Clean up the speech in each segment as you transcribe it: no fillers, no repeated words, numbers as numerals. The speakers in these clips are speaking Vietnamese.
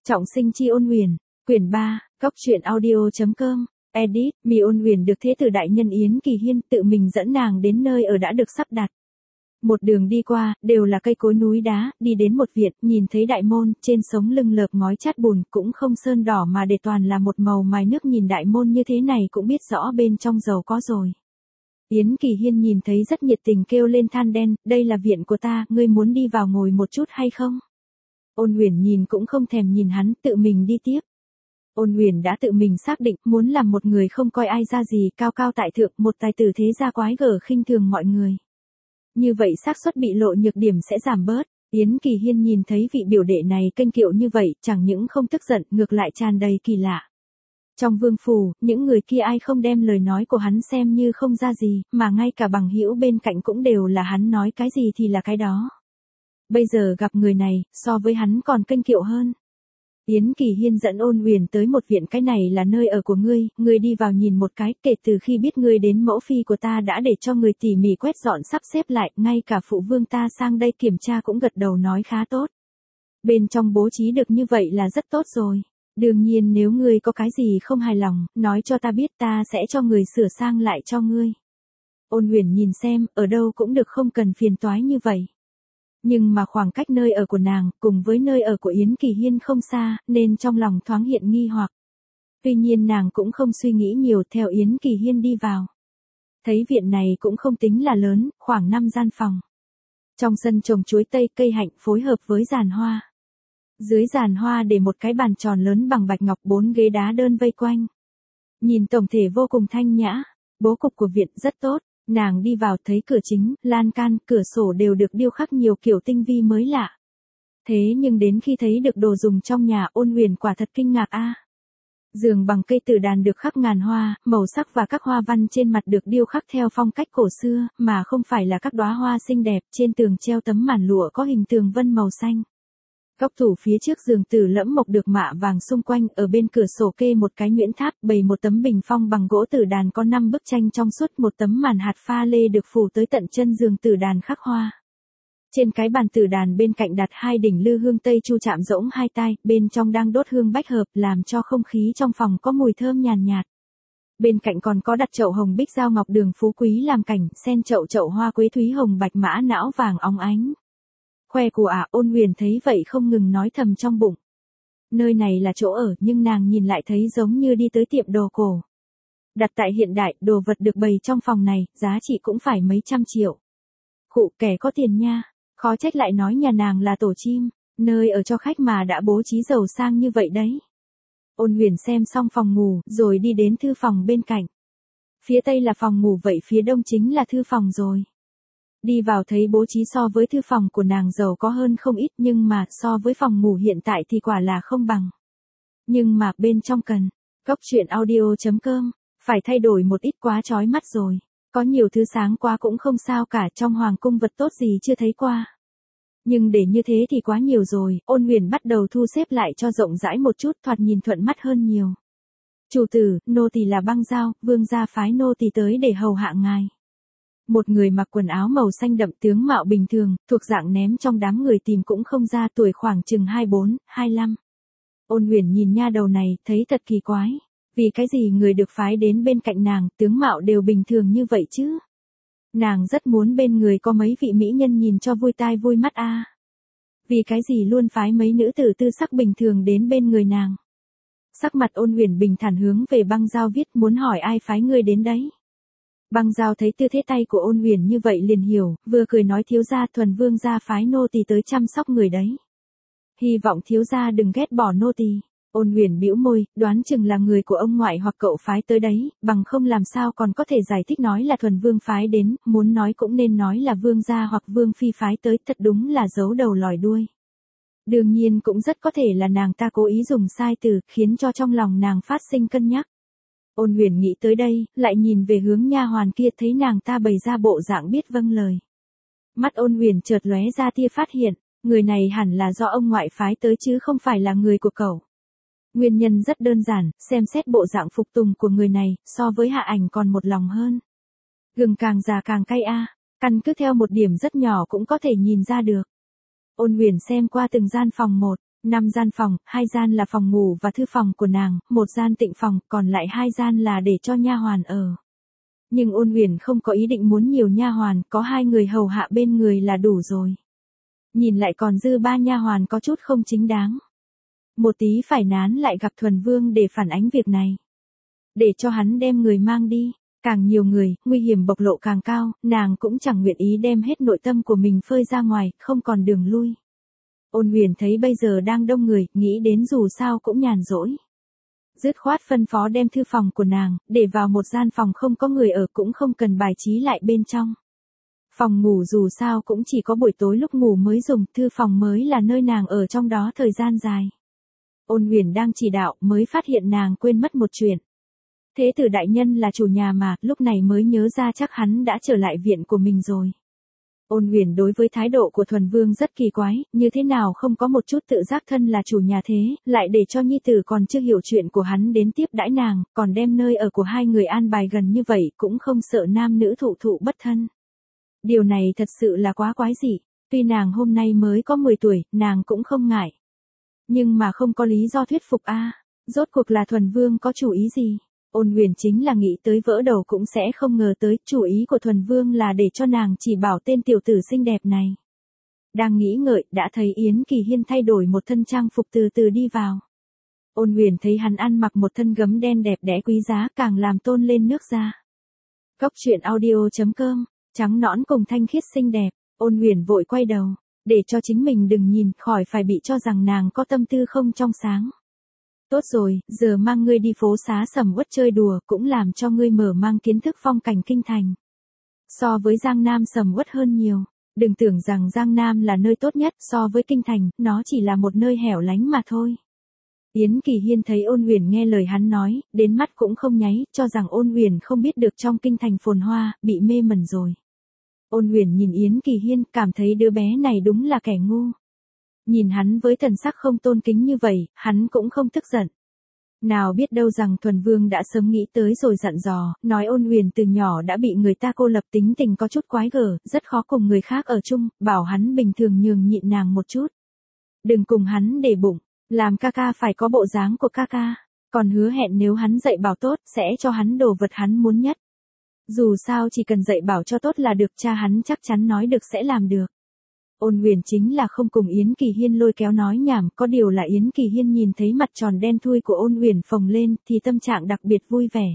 Trọng sinh chi Ôn Huyền, quyển 3, góc truyện audio.com, edit, Mi Ôn Huyền được thế tử đại nhân Yến Kỳ Hiên tự mình dẫn nàng đến nơi ở đã được sắp đặt. Một đường đi qua, đều là cây cối núi đá, đi đến một viện, nhìn thấy đại môn, trên sống lưng lợp ngói chát bùn, cũng không sơn đỏ mà để toàn là một màu mài nước, nhìn đại môn như thế này cũng biết rõ bên trong giàu có rồi. Yến Kỳ Hiên nhìn thấy rất nhiệt tình kêu lên than đen, đây là viện của ta, ngươi muốn đi vào ngồi một chút hay không? Ôn Huyền nhìn cũng không thèm nhìn hắn, tự mình đi tiếp. Ôn Huyền đã tự mình xác định muốn làm một người không coi ai ra gì, cao cao tại thượng, một tài tử thế gia quái gở khinh thường mọi người. Như vậy xác suất bị lộ nhược điểm sẽ giảm bớt. Yến Kỳ Hiên nhìn thấy vị biểu đệ này kênh kiệu như vậy, chẳng những không tức giận, ngược lại tràn đầy kỳ lạ. Trong vương phủ, những người kia ai không đem lời nói của hắn xem như không ra gì, mà ngay cả bằng hữu bên cạnh cũng đều là hắn nói cái gì thì là cái đó. Bây giờ gặp người này, so với hắn còn kênh kiệu hơn. Yến Kỳ Hiên dẫn Ôn Huyền tới một viện, cái này là nơi ở của ngươi đi vào nhìn một cái, kể từ khi biết ngươi đến mẫu phi của ta đã để cho người tỉ mỉ quét dọn sắp xếp lại, ngay cả phụ vương ta sang đây kiểm tra cũng gật đầu nói khá tốt. Bên trong bố trí được như vậy là rất tốt rồi. Đương nhiên nếu ngươi có cái gì không hài lòng, nói cho ta biết, ta sẽ cho người sửa sang lại cho ngươi. Ôn Huyền nhìn xem, ở đâu cũng được, không cần phiền toái như vậy. Nhưng mà khoảng cách nơi ở của nàng, cùng với nơi ở của Yến Kỳ Hiên không xa, nên trong lòng thoáng hiện nghi hoặc. Tuy nhiên nàng cũng không suy nghĩ nhiều, theo Yến Kỳ Hiên đi vào. Thấy viện này cũng không tính là lớn, khoảng 5 gian phòng. Trong sân trồng chuối tây, cây hạnh phối hợp với giàn hoa. Dưới giàn hoa để một cái bàn tròn lớn bằng bạch ngọc, 4 ghế đá đơn vây quanh. Nhìn tổng thể vô cùng thanh nhã, bố cục của viện rất tốt. Nàng đi vào thấy cửa chính, lan can, cửa sổ đều được điêu khắc nhiều kiểu tinh vi mới lạ. Thế nhưng đến khi thấy được đồ dùng trong nhà, Ôn Huyền quả thật kinh ngạc a. Giường bằng cây tử đàn được khắc ngàn hoa, màu sắc và các hoa văn trên mặt được điêu khắc theo phong cách cổ xưa, mà không phải là các đóa hoa xinh đẹp. Trên tường treo tấm màn lụa có hình tường vân màu xanh. Góc tủ phía trước giường tử lẫm mộc được mạ vàng xung quanh, ở bên cửa sổ kê một cái nhuyễn tháp, bày một tấm bình phong bằng gỗ tử đàn có 5 bức tranh trong suốt, một tấm màn hạt pha lê được phủ tới tận chân giường tử đàn khắc hoa. Trên cái bàn tử đàn bên cạnh đặt 2 đỉnh lư hương tây chu chạm rỗng 2 tai, bên trong đang đốt hương bách hợp, làm cho không khí trong phòng có mùi thơm nhàn nhạt. Bên cạnh còn có đặt chậu hồng bích giao ngọc đường phú quý làm cảnh, xen chậu hoa quế thúy hồng bạch mã não vàng óng ánh. Khoe của Ôn Huyền thấy vậy không ngừng nói thầm trong bụng. Nơi này là chỗ ở, nhưng nàng nhìn lại thấy giống như đi tới tiệm đồ cổ. Đặt tại hiện đại, đồ vật được bày trong phòng này, giá trị cũng phải mấy trăm triệu. Khụ, kẻ có tiền nha, khó trách lại nói nhà nàng là tổ chim, nơi ở cho khách mà đã bố trí giàu sang như vậy đấy. Ôn Huyền xem xong phòng ngủ, rồi đi đến thư phòng bên cạnh. Phía tây là phòng ngủ, vậy phía đông chính là thư phòng rồi. Đi vào thấy bố trí so với thư phòng của nàng giàu có hơn không ít, nhưng mà so với phòng ngủ hiện tại thì quả là không bằng. Nhưng mà bên trong cần, góc truyện audio.com, phải thay đổi một ít, quá chói mắt rồi. Có nhiều thứ sáng quá cũng không sao cả, trong hoàng cung vật tốt gì chưa thấy qua. Nhưng để như thế thì quá nhiều rồi. Ôn Huyền bắt đầu thu xếp lại cho rộng rãi một chút, thoạt nhìn thuận mắt hơn nhiều. Chủ tử, nô tỳ là Băng Giao, vương gia phái nô tỳ tới để hầu hạ ngài. Một người mặc quần áo màu xanh đậm, tướng mạo bình thường, thuộc dạng ném trong đám người tìm cũng không ra, tuổi khoảng chừng 24, 25. Ôn Huyền nhìn nha đầu này, thấy thật kỳ quái. Vì cái gì người được phái đến bên cạnh nàng, tướng mạo đều bình thường như vậy chứ? Nàng rất muốn bên người có mấy vị mỹ nhân nhìn cho vui tai vui mắt a. Vì cái gì luôn phái mấy nữ tử tư sắc bình thường đến bên người nàng? Sắc mặt Ôn Huyền bình thản hướng về Băng Giao viết, muốn hỏi ai phái ngươi đến đấy? Băng Giao thấy tư thế tay của Ôn Huyền như vậy liền hiểu, vừa cười nói, thiếu gia, thuần vương gia phái nô tỳ tới chăm sóc người đấy. Hy vọng thiếu gia đừng ghét bỏ nô tỳ. Ôn Huyền bĩu môi, đoán chừng là người của ông ngoại hoặc cậu phái tới đấy, bằng không làm sao còn có thể giải thích nói là thuần vương phái đến, muốn nói cũng nên nói là vương gia hoặc vương phi phái tới, thật đúng là giấu đầu lòi đuôi. Đương nhiên cũng rất có thể là nàng ta cố ý dùng sai từ, khiến cho trong lòng nàng phát sinh cân nhắc. Ôn Huyền nghĩ tới đây, lại nhìn về hướng nha hoàn kia, thấy nàng ta bày ra bộ dạng biết vâng lời. Mắt Ôn Huyền chợt lóe ra tia phát hiện, người này hẳn là do ông ngoại phái tới chứ không phải là người của cậu. Nguyên nhân rất đơn giản, xem xét bộ dạng phục tùng của người này, so với Hạ Ảnh còn một lòng hơn. Gừng càng già càng cay a, căn cứ theo một điểm rất nhỏ cũng có thể nhìn ra được. Ôn Huyền xem qua từng gian phòng một, 5 gian phòng, 2 gian là phòng ngủ và thư phòng của nàng, 1 gian tịnh phòng, còn lại 2 gian là để cho nha hoàn ở. Nhưng Ôn Huyền không có ý định muốn nhiều nha hoàn, có 2 người hầu hạ bên người là đủ rồi. Nhìn lại còn dư 3 nha hoàn có chút không chính đáng. Một tí phải nán lại gặp Thuần Vương để phản ánh việc này. Để cho hắn đem người mang đi. Càng nhiều người, nguy hiểm bộc lộ càng cao, nàng cũng chẳng nguyện ý đem hết nội tâm của mình phơi ra ngoài, không còn đường lui. Ôn Huyền thấy bây giờ đang đông người, nghĩ đến dù sao cũng nhàn rỗi. Dứt khoát phân phó đem thư phòng của nàng, để vào một gian phòng không có người ở cũng không cần bài trí lại bên trong. Phòng ngủ dù sao cũng chỉ có buổi tối lúc ngủ mới dùng, thư phòng mới là nơi nàng ở trong đó thời gian dài. Ôn Huyền đang chỉ đạo mới phát hiện nàng quên mất một chuyện. Thế tử đại nhân là chủ nhà mà, lúc này mới nhớ ra chắc hắn đã trở lại viện của mình rồi. Ôn Huyền đối với thái độ của Thuần Vương rất kỳ quái, như thế nào không có một chút tự giác thân là chủ nhà thế, lại để cho nhi tử còn chưa hiểu chuyện của hắn đến tiếp đãi nàng, còn đem nơi ở của 2 người an bài gần như vậy cũng không sợ nam nữ thụ thụ bất thân. Điều này thật sự là quá quái dị, tuy nàng hôm nay mới có 10 tuổi, nàng cũng không ngại. Nhưng mà không có lý do thuyết phục a. Rốt cuộc là Thuần Vương có chủ ý gì? Ôn Huyền chính là nghĩ tới vỡ đầu cũng sẽ không ngờ tới, chủ ý của Thuần Vương là để cho nàng chỉ bảo tên tiểu tử xinh đẹp này. Đang nghĩ ngợi, đã thấy Yến Kỳ Hiên thay đổi một thân trang phục từ từ đi vào. Ôn Huyền thấy hắn ăn mặc một thân gấm đen đẹp đẽ quý giá, càng làm tôn lên nước da. Góc truyện audio.com, trắng nõn cùng thanh khiết xinh đẹp, Ôn Huyền vội quay đầu, để cho chính mình đừng nhìn, khỏi phải bị cho rằng nàng có tâm tư không trong sáng. Tốt rồi, giờ mang ngươi đi phố xá sầm uất chơi đùa, cũng làm cho ngươi mở mang kiến thức phong cảnh kinh thành. So với Giang Nam sầm uất hơn nhiều, đừng tưởng rằng Giang Nam là nơi tốt nhất, so với kinh thành, nó chỉ là một nơi hẻo lánh mà thôi. Yến Kỳ Hiên thấy Ôn Huyền nghe lời hắn nói, đến mắt cũng không nháy, cho rằng Ôn Huyền không biết được trong kinh thành phồn hoa, bị mê mẩn rồi. Ôn Huyền nhìn Yến Kỳ Hiên, cảm thấy đứa bé này đúng là kẻ ngu. Nhìn hắn với thần sắc không tôn kính như vậy, hắn cũng không tức giận. Nào biết đâu rằng Thuần Vương đã sớm nghĩ tới rồi dặn dò, nói Ôn Huyền từ nhỏ đã bị người ta cô lập, tính tình có chút quái gở, rất khó cùng người khác ở chung, bảo hắn bình thường nhường nhịn nàng một chút. Đừng cùng hắn để bụng, làm ca ca phải có bộ dáng của ca ca, còn hứa hẹn nếu hắn dạy bảo tốt, sẽ cho hắn đồ vật hắn muốn nhất. Dù sao chỉ cần dạy bảo cho tốt là được, cha hắn chắc chắn nói được sẽ làm được. Ôn Huyền chính là không cùng Yến Kỳ Hiên lôi kéo nói nhảm, có điều là Yến Kỳ Hiên nhìn thấy mặt tròn đen thui của Ôn Huyền phồng lên, thì tâm trạng đặc biệt vui vẻ.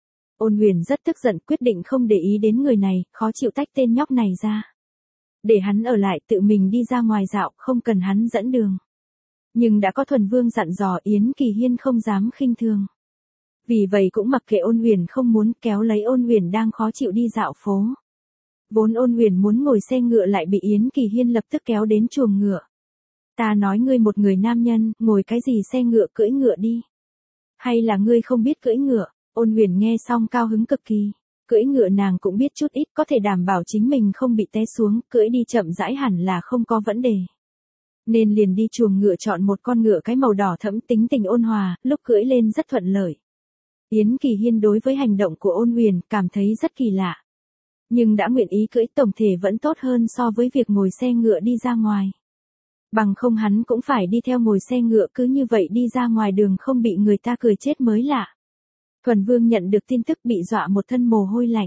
Ôn Huyền rất tức giận, quyết định không để ý đến người này, khó chịu tách tên nhóc này ra. Để hắn ở lại tự mình đi ra ngoài dạo, không cần hắn dẫn đường. Nhưng đã có Thuần Vương dặn dò, Yến Kỳ Hiên không dám khinh thường. Vì vậy cũng mặc kệ Ôn Huyền không muốn, kéo lấy Ôn Huyền đang khó chịu đi dạo phố. Vốn Ôn Huyền muốn ngồi xe ngựa lại bị Yến Kỳ Hiên lập tức kéo đến chuồng ngựa. Ta nói ngươi một người nam nhân, ngồi cái gì xe ngựa, cưỡi ngựa đi. Hay là ngươi không biết cưỡi ngựa? Ôn Huyền nghe xong cao hứng cực kỳ. Cưỡi ngựa nàng cũng biết chút ít, có thể đảm bảo chính mình không bị té xuống, cưỡi đi chậm rãi hẳn là không có vấn đề. Nên liền đi chuồng ngựa chọn một con ngựa cái màu đỏ thẫm, tính tình ôn hòa, lúc cưỡi lên rất thuận lợi. Yến Kỳ Hiên đối với hành động của Ôn Huyền cảm thấy rất kỳ lạ. Nhưng đã nguyện ý cưỡi, tổng thể vẫn tốt hơn so với việc ngồi xe ngựa đi ra ngoài. Bằng không hắn cũng phải đi theo ngồi xe ngựa, cứ như vậy đi ra ngoài đường không bị người ta cười chết mới lạ. Thuần Vương nhận được tin tức bị dọa một thân mồ hôi lạnh.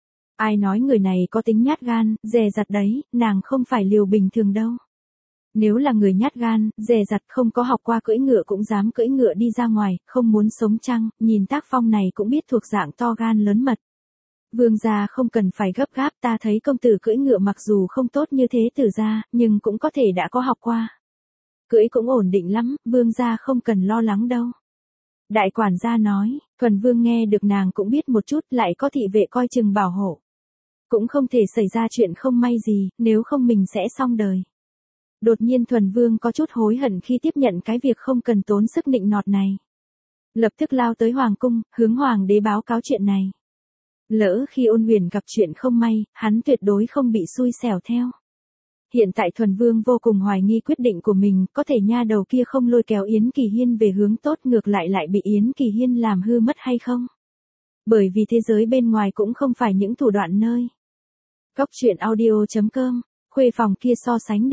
Ai nói người này có tính nhát gan, dè dặt đấy, nàng không phải liều bình thường đâu. Nếu là người nhát gan, dè dặt không có học qua cưỡi ngựa cũng dám cưỡi ngựa đi ra ngoài, không muốn sống chăng, nhìn tác phong này cũng biết thuộc dạng to gan lớn mật. Vương gia không cần phải gấp gáp, ta thấy công tử cưỡi ngựa mặc dù không tốt như thế tử gia, nhưng cũng có thể đã có học qua. Cưỡi cũng ổn định lắm, vương gia không cần lo lắng đâu. Đại quản gia nói, Thuần Vương nghe được nàng cũng biết một chút, lại có thị vệ coi chừng bảo hộ. Cũng không thể xảy ra chuyện không may gì, nếu không mình sẽ xong đời. Đột nhiên Thuần Vương có chút hối hận khi tiếp nhận cái việc không cần tốn sức nịnh nọt này. Lập tức lao tới Hoàng cung, hướng Hoàng đế báo cáo chuyện này. Lỡ khi Ôn Huyền gặp chuyện không may, hắn tuyệt đối không bị xui xẻo theo. Hiện tại Thuần Vương vô cùng hoài nghi quyết định của mình, có thể nha đầu kia không lôi kéo Yến Kỳ Hiên về hướng tốt, ngược lại lại bị Yến Kỳ Hiên làm hư mất hay không? Bởi vì thế giới bên ngoài cũng không phải những thủ đoạn nơi. Góc truyện audio.com, khuê phòng kia so sánh được.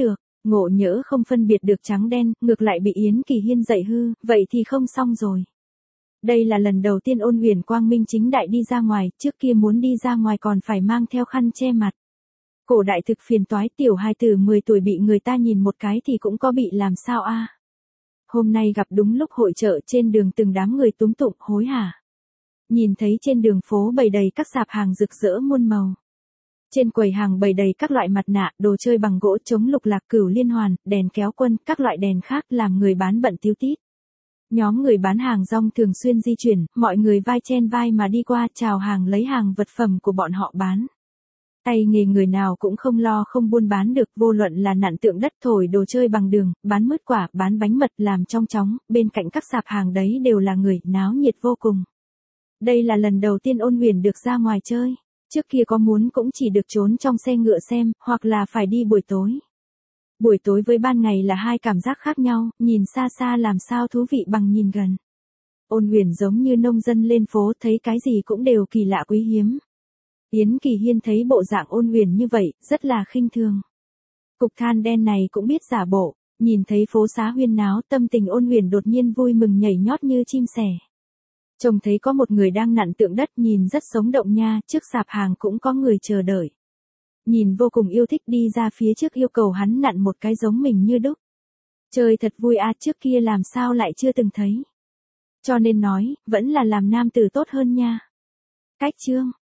Ngộ nhỡ không phân biệt được trắng đen, ngược lại bị Yến Kỳ Hiên dạy hư, vậy thì không xong rồi. Đây là lần đầu tiên Ôn Huyền quang minh chính đại đi ra ngoài, trước kia muốn đi ra ngoài còn phải mang theo khăn che mặt. Cổ đại thực phiền toái, tiểu hài tử 10 tuổi bị người ta nhìn một cái thì cũng có bị làm sao a. Hôm nay gặp đúng lúc hội chợ, trên đường từng đám người túm tụm hối hả. Nhìn thấy trên đường phố bày đầy các sạp hàng rực rỡ muôn màu. Trên quầy hàng bày đầy các loại mặt nạ, đồ chơi bằng gỗ, chống lục lạc, cửu liên hoàn, đèn kéo quân, các loại đèn khác làm người bán bận tíu tít. Nhóm người bán hàng rong thường xuyên di chuyển, mọi người vai chen vai mà đi qua chào hàng lấy hàng vật phẩm của bọn họ bán. Tay nghề người nào cũng không lo không buôn bán được, vô luận là nặn tượng đất, thổi đồ chơi bằng đường, bán mứt quả, bán bánh mật, làm trong chóng, bên cạnh các sạp hàng đấy đều là người, náo nhiệt vô cùng. Đây là lần đầu tiên Ôn Huyền được ra ngoài chơi. Trước kia có muốn cũng chỉ được trốn trong xe ngựa xem, hoặc là phải đi buổi tối. Buổi tối với ban ngày là hai cảm giác khác nhau, nhìn xa xa làm sao thú vị bằng nhìn gần. Ôn Huyền giống như nông dân lên phố, thấy cái gì cũng đều kỳ lạ quý hiếm. Yến Kỳ Hiên thấy bộ dạng Ôn Huyền như vậy, rất là khinh thường. Cục than đen này cũng biết giả bộ, nhìn thấy phố xá huyên náo, tâm tình Ôn Huyền đột nhiên vui mừng nhảy nhót như chim sẻ. Trông thấy có một người đang nặn tượng đất, nhìn rất sống động nha, trước sạp hàng cũng có người chờ đợi. Nhìn vô cùng yêu thích, đi ra phía trước yêu cầu hắn nặn một cái giống mình như đúc. Chơi thật vui à, trước kia làm sao lại chưa từng thấy. Cho nên nói, vẫn là làm nam tử tốt hơn nha. Cách chương